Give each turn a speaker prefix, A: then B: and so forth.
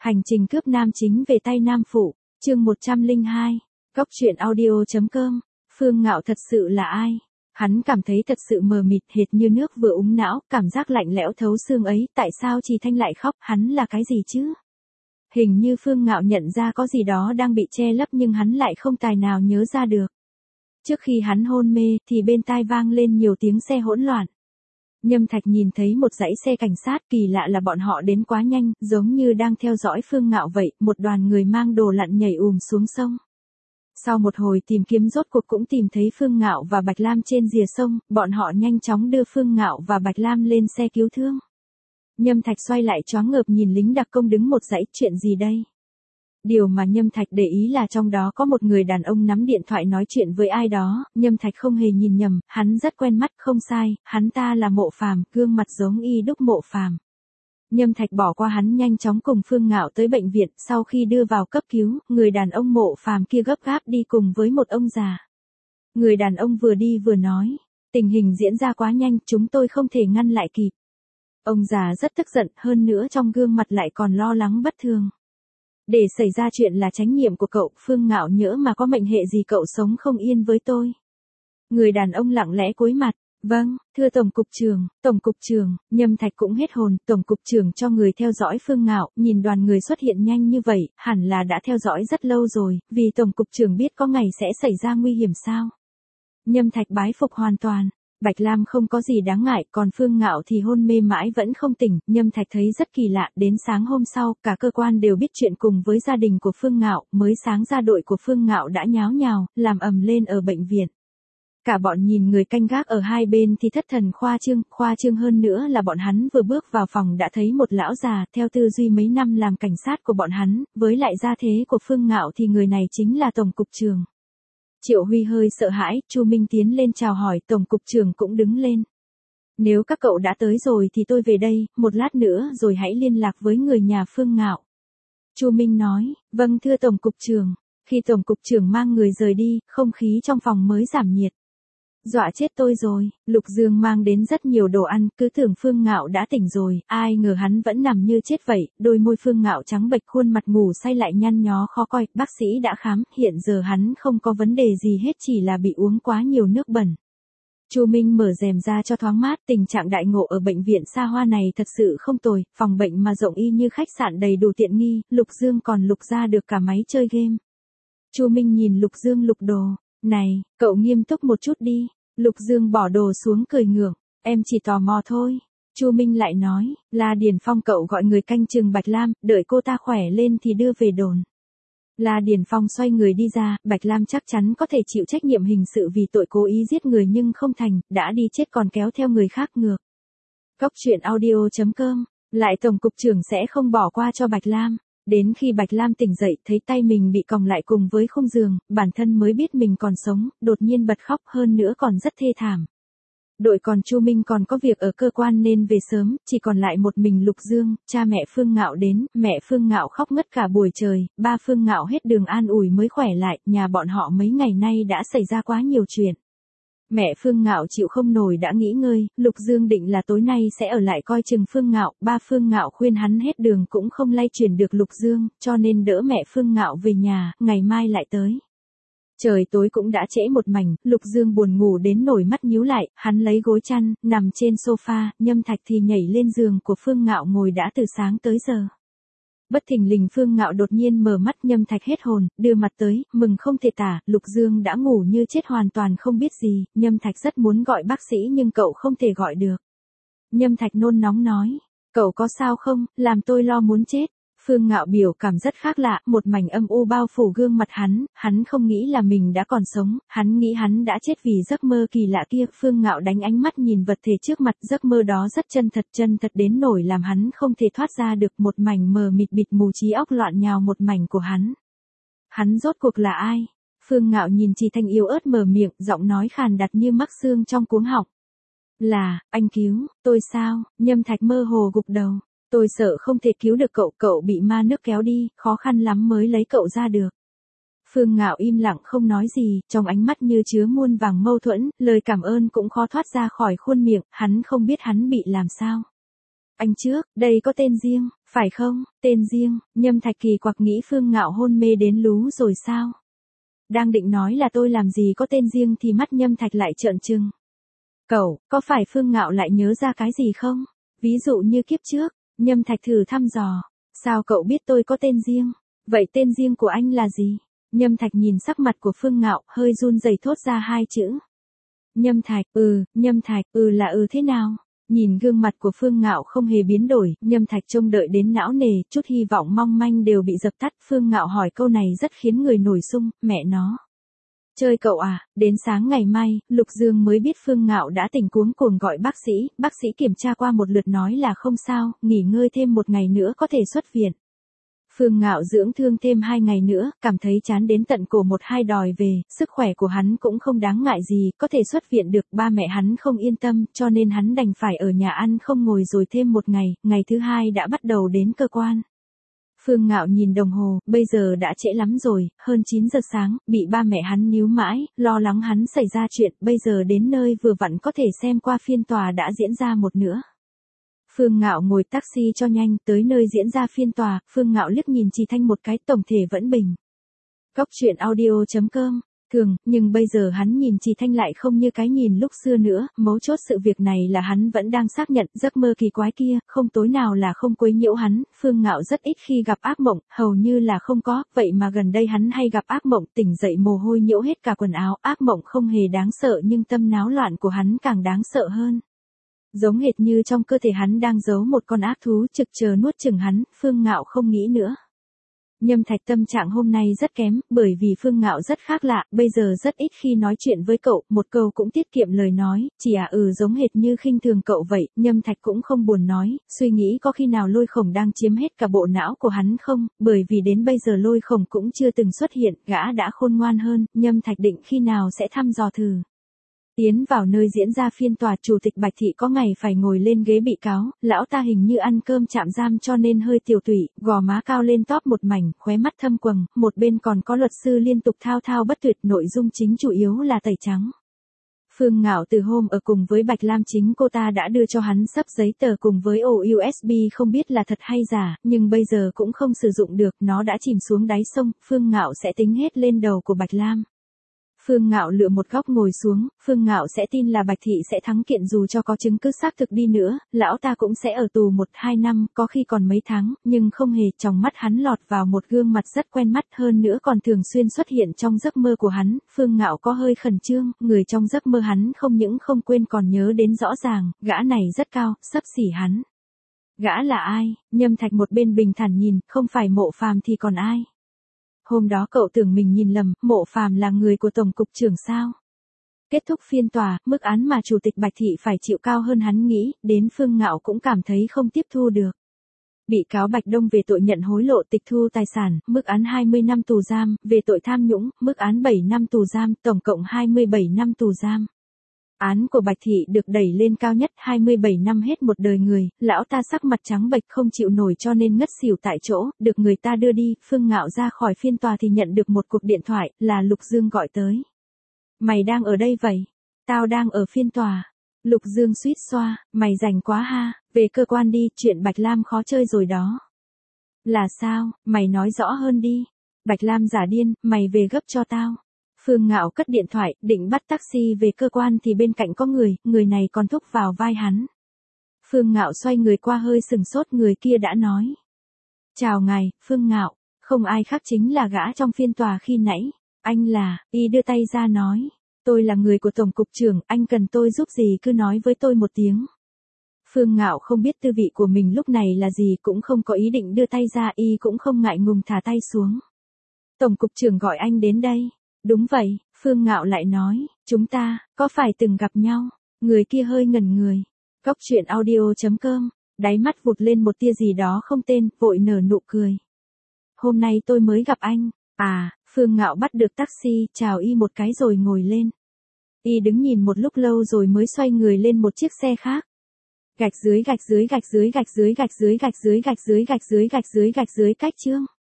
A: Hành trình cướp nam chính về tay nam phụ, chương 102, Góc truyện audio.com, Phương Ngạo thật sự là ai? Hắn cảm thấy thật sự mờ mịt hệt như nước vừa úng não, cảm giác lạnh lẽo thấu xương ấy, tại sao Trì Thanh lại khóc, hắn là cái gì chứ? Hình như Phương Ngạo nhận ra có gì đó đang bị che lấp nhưng hắn lại không tài nào nhớ ra được. Trước khi hắn hôn mê thì bên tai vang lên nhiều tiếng xe hỗn loạn. Nhâm Thạch nhìn thấy một dãy xe cảnh sát, kỳ lạ là bọn họ đến quá nhanh, giống như đang theo dõi Phương Ngạo vậy, một đoàn người mang đồ lặn nhảy xuống sông. Sau một hồi tìm kiếm rốt cuộc cũng tìm thấy Phương Ngạo và Bạch Lam trên rìa sông, bọn họ nhanh chóng đưa Phương Ngạo và Bạch Lam lên xe cứu thương. Nhâm Thạch xoay lại choáng ngợp nhìn lính đặc công đứng một dãy, chuyện gì đây? Điều mà Nhâm Thạch để ý là trong đó có một người đàn ông nắm điện thoại nói chuyện với ai đó, Nhâm Thạch không hề nhìn nhầm, hắn rất quen mắt, không sai, hắn ta là Mộ Phàm, gương mặt giống y đúc Mộ Phàm. Nhâm Thạch bỏ qua hắn nhanh chóng cùng Phương Ngạo tới bệnh viện, sau khi đưa vào cấp cứu, người đàn ông Mộ Phàm kia gấp gáp đi cùng với một ông già. Người đàn ông vừa đi vừa nói, tình hình diễn ra quá nhanh, chúng tôi không thể ngăn lại kịp. Ông già rất tức giận, hơn nữa trong gương mặt lại còn lo lắng bất thường. Để xảy ra chuyện là trách nhiệm của cậu, Phương Ngạo nhỡ mà có mệnh hệ gì cậu sống không yên với tôi. Người đàn ông lặng lẽ cúi mặt, vâng, thưa Tổng cục trưởng, Nhâm Thạch cũng hết hồn, Tổng cục trưởng cho người theo dõi Phương Ngạo, nhìn đoàn người xuất hiện nhanh như vậy, hẳn là đã theo dõi rất lâu rồi, vì Tổng cục trưởng biết có ngày sẽ xảy ra nguy hiểm sao. Nhâm Thạch bái phục hoàn toàn. Bạch Lam không có gì đáng ngại, còn Phương Ngạo thì hôn mê mãi vẫn không tỉnh, Nhâm Thạch thấy rất kỳ lạ, đến sáng hôm sau, cả cơ quan đều biết chuyện cùng với gia đình của Phương Ngạo, mới sáng ra đội của Phương Ngạo đã nháo nhào, làm ầm lên ở bệnh viện. Cả bọn nhìn người canh gác ở hai bên thì thất thần khoa trương hơn nữa là bọn hắn vừa bước vào phòng đã thấy một lão già, theo tư duy mấy năm làm cảnh sát của bọn hắn, với lại gia thế của Phương Ngạo thì người này chính là Tổng cục trưởng. Triệu Huy hơi sợ hãi, Chu Minh tiến lên chào hỏi, Tổng cục trưởng cũng đứng lên. Nếu các cậu đã tới rồi thì tôi về đây, một lát nữa rồi hãy liên lạc với người nhà Phương Ngạo. Chu Minh nói, vâng thưa Tổng cục trưởng. Khi Tổng cục trưởng mang người rời đi, không khí trong phòng mới giảm nhiệt. Dọa chết tôi rồi, Lục Dương mang đến rất nhiều đồ ăn, cứ tưởng Phương Ngạo đã tỉnh rồi, ai ngờ hắn vẫn nằm như chết vậy, đôi môi Phương Ngạo trắng bệch, khuôn mặt ngủ say lại nhăn nhó khó coi, bác sĩ đã khám, hiện giờ hắn không có vấn đề gì hết, chỉ là bị uống quá nhiều nước bẩn. Chu Minh mở rèm ra cho thoáng mát, tình trạng đại ngộ ở bệnh viện xa hoa này thật sự không tồi, phòng bệnh mà rộng y như khách sạn đầy đủ tiện nghi, Lục Dương còn lục ra được cả máy chơi game. Chu Minh nhìn Lục Dương lục đồ. Này, cậu nghiêm túc một chút đi. Lục Dương bỏ đồ xuống cười ngượng. Em chỉ tò mò thôi. Chu Minh lại nói, La Điền Phong cậu gọi người canh chừng Bạch Lam, đợi cô ta khỏe lên thì đưa về đồn. La Điền Phong xoay người đi ra, Bạch Lam chắc chắn có thể chịu trách nhiệm hình sự vì tội cố ý giết người nhưng không thành, đã đi chết còn kéo theo người khác ngược. Góc truyện audio.com, lại Tổng cục trưởng sẽ không bỏ qua cho Bạch Lam. Đến khi Bạch Lam tỉnh dậy, thấy tay mình bị còng lại cùng với khung giường, bản thân mới biết mình còn sống, đột nhiên bật khóc, hơn nữa còn rất thê thảm. Đội còn Chu Minh còn có việc ở cơ quan nên về sớm, chỉ còn lại một mình Lục Dương, cha mẹ Phương Ngạo đến, mẹ Phương Ngạo khóc ngất cả buổi trời, ba Phương Ngạo hết đường an ủi mới khỏe lại, nhà bọn họ mấy ngày nay đã xảy ra quá nhiều chuyện. Mẹ Phương Ngạo chịu không nổi đã nghỉ ngơi, Lục Dương định là tối nay sẽ ở lại coi chừng Phương Ngạo, ba Phương Ngạo khuyên hắn hết đường cũng không lay chuyển được Lục Dương, cho nên đỡ mẹ Phương Ngạo về nhà, ngày mai lại tới. Trời tối cũng đã trễ một mảnh, Lục Dương buồn ngủ đến nổi mắt nhíu lại, hắn lấy gối chăn, nằm trên sofa, Nhâm Thạch thì nhảy lên giường của Phương Ngạo ngồi đã từ sáng tới giờ. Bất thình lình Phương Ngạo đột nhiên mở mắt, Nhâm Thạch hết hồn, đưa mặt tới, mừng không thể tả, Lục Dương đã ngủ như chết hoàn toàn không biết gì, Nhâm Thạch rất muốn gọi bác sĩ nhưng cậu không thể gọi được. Nhâm Thạch nôn nóng nói, cậu có sao không, làm tôi lo muốn chết. Phương Ngạo biểu cảm rất khác lạ, một mảnh âm u bao phủ gương mặt hắn không nghĩ là mình đã còn sống, hắn nghĩ hắn đã chết vì giấc mơ kỳ lạ kia. Phương Ngạo đánh ánh mắt nhìn vật thể trước mặt, giấc mơ đó rất chân thật đến nỗi làm hắn không thể thoát ra được, một mảnh mờ mịt bịt mù trí óc loạn nhào một mảnh của hắn. Hắn rốt cuộc là ai? Phương Ngạo nhìn Trì Thanh yếu ớt mở miệng, giọng nói khàn đặc như mắc xương trong cuống họng. Là, anh cứu, tôi sao? Nhâm Thạch mơ hồ gục đầu. Tôi sợ không thể cứu được cậu bị ma nước kéo đi, khó khăn lắm mới lấy cậu ra được. Phương Ngạo im lặng không nói gì, trong ánh mắt như chứa muôn vàng mâu thuẫn, lời cảm ơn cũng khó thoát ra khỏi khuôn miệng, hắn không biết hắn bị làm sao. Anh trước, đây có tên riêng, phải không? Tên riêng, Nhâm Thạch kỳ quặc nghĩ Phương Ngạo hôn mê đến lú rồi sao? Đang định nói là tôi làm gì có tên riêng thì mắt Nhâm Thạch lại trợn trừng. Cậu, có phải Phương Ngạo lại nhớ ra cái gì không? Ví dụ như kiếp trước, Nhâm Thạch thử thăm dò. Sao cậu biết tôi có tên riêng? Vậy tên riêng của anh là gì? Nhâm Thạch nhìn sắc mặt của Phương Ngạo, hơi run rẩy thốt ra hai chữ. Nhâm Thạch, Nhâm Thạch, là thế nào? Nhìn gương mặt của Phương Ngạo không hề biến đổi, Nhâm Thạch trông đợi đến não nề, chút hy vọng mong manh đều bị dập tắt. Phương Ngạo hỏi câu này rất khiến người nổi sung, mẹ nó. Chơi cậu à, đến sáng ngày mai, Lục Dương mới biết Phương Ngạo đã tỉnh cuống cuồng gọi bác sĩ kiểm tra qua một lượt nói là không sao, nghỉ ngơi thêm một ngày nữa có thể xuất viện. Phương Ngạo dưỡng thương thêm 2 ngày nữa, cảm thấy chán đến tận cổ một hai đòi về, sức khỏe của hắn cũng không đáng ngại gì, có thể xuất viện được, ba mẹ hắn không yên tâm, cho nên hắn đành phải ở nhà ăn không ngồi rồi thêm một ngày, ngày thứ hai đã bắt đầu đến cơ quan. Phương Ngạo nhìn đồng hồ, bây giờ đã trễ lắm rồi, hơn 9 giờ sáng, bị ba mẹ hắn níu mãi, lo lắng hắn xảy ra chuyện, bây giờ đến nơi vừa vặn có thể xem qua phiên tòa đã diễn ra một nửa. Phương Ngạo ngồi taxi cho nhanh, tới nơi diễn ra phiên tòa, Phương Ngạo liếc nhìn Trì Thanh một cái, tổng thể vẫn bình. Góc truyện audio.com, thường, nhưng bây giờ hắn nhìn Trì Thanh lại không như cái nhìn lúc xưa nữa, mấu chốt sự việc này là hắn vẫn đang xác nhận, giấc mơ kỳ quái kia, không tối nào là không quấy nhiễu hắn, Phương Ngạo rất ít khi gặp ác mộng, hầu như là không có, vậy mà gần đây hắn hay gặp ác mộng, tỉnh dậy mồ hôi nhiễu hết cả quần áo, ác mộng không hề đáng sợ nhưng tâm náo loạn của hắn càng đáng sợ hơn. Giống hệt như trong cơ thể hắn đang giấu một con ác thú trực chờ nuốt chửng hắn, Phương Ngạo không nghĩ nữa. Nhâm Thạch tâm trạng hôm nay rất kém, bởi vì Phương Ngạo rất khác lạ, bây giờ rất ít khi nói chuyện với cậu, một câu cũng tiết kiệm lời nói, chỉ giống hệt như khinh thường cậu vậy, Nhâm Thạch cũng không buồn nói, suy nghĩ có khi nào Lôi Khổng đang chiếm hết cả bộ não của hắn không, bởi vì đến bây giờ Lôi Khổng cũng chưa từng xuất hiện, gã đã khôn ngoan hơn, Nhâm Thạch định khi nào sẽ thăm dò thử. Tiến vào nơi diễn ra phiên tòa, chủ tịch Bạch Thị có ngày phải ngồi lên ghế bị cáo, lão ta hình như ăn cơm trạm giam cho nên hơi tiểu tụy, gò má cao lên tóp một mảnh, khóe mắt thâm quầng, một bên còn có luật sư liên tục thao thao bất tuyệt, nội dung chính chủ yếu là tẩy trắng. Phương Ngạo từ hôm ở cùng với Bạch Lam chính cô ta đã đưa cho hắn sấp giấy tờ cùng với ổ USB không biết là thật hay giả, nhưng bây giờ cũng không sử dụng được, nó đã chìm xuống đáy sông, Phương Ngạo sẽ tính hết lên đầu của Bạch Lam. Phương Ngạo lựa một góc ngồi xuống, Phương Ngạo sẽ tin là Bạch Thị sẽ thắng kiện dù cho có chứng cứ xác thực đi nữa, lão ta cũng sẽ ở tù 1-2 năm, có khi còn mấy tháng, nhưng không hề, trong mắt hắn lọt vào một gương mặt rất quen mắt hơn nữa còn thường xuyên xuất hiện trong giấc mơ của hắn, Phương Ngạo có hơi khẩn trương, người trong giấc mơ hắn không những không quên còn nhớ đến rõ ràng, gã này rất cao, xấp xỉ hắn. Gã là ai? Nhâm Thạch một bên bình thản nhìn, không phải Mộ Phàm thì còn ai? Hôm đó cậu tưởng mình nhìn lầm, Mộ Phàm là người của Tổng cục trưởng sao? Kết thúc phiên tòa, mức án mà Chủ tịch Bạch Thị phải chịu cao hơn hắn nghĩ, đến Phương Ngạo cũng cảm thấy không tiếp thu được. Bị cáo Bạch Đông về tội nhận hối lộ tịch thu tài sản, mức án 20 năm tù giam, về tội tham nhũng, mức án 7 năm tù giam, tổng cộng 27 năm tù giam. Án của Bạch Thị được đẩy lên cao nhất 27 năm hết một đời người, lão ta sắc mặt trắng bệch không chịu nổi cho nên ngất xỉu tại chỗ, được người ta đưa đi, Phương Ngạo ra khỏi phiên tòa thì nhận được một cuộc điện thoại, là Lục Dương gọi tới. Mày đang ở đây vậy? Tao đang ở phiên tòa. Lục Dương suýt xoa, mày rảnh quá ha, về cơ quan đi, chuyện Bạch Lam khó chơi rồi đó. Là sao, mày nói rõ hơn đi. Bạch Lam giả điên, mày về gấp cho tao. Phương Ngạo cất điện thoại, định bắt taxi về cơ quan thì bên cạnh có người này còn thúc vào vai hắn. Phương Ngạo xoay người qua hơi sừng sốt, người kia đã nói. Chào ngài, Phương Ngạo, không ai khác chính là gã trong phiên tòa khi nãy. Anh là, y đưa tay ra nói. Tôi là người của Tổng cục trưởng, anh cần tôi giúp gì cứ nói với tôi một tiếng. Phương Ngạo không biết tư vị của mình lúc này là gì, cũng không có ý định đưa tay ra, y cũng không ngại ngùng thả tay xuống. Tổng cục trưởng gọi anh đến đây. Đúng vậy, Phương Ngạo lại nói, chúng ta, có phải từng gặp nhau? Người kia hơi ngẩn người. Góc truyện audio.com, đáy mắt vụt lên một tia gì đó không tên, vội nở nụ cười. Hôm nay tôi mới gặp anh. À, Phương Ngạo bắt được taxi, chào y một cái rồi ngồi lên. Y đứng nhìn một lúc lâu rồi mới xoay người lên một chiếc xe khác. Gạch dưới cách chương.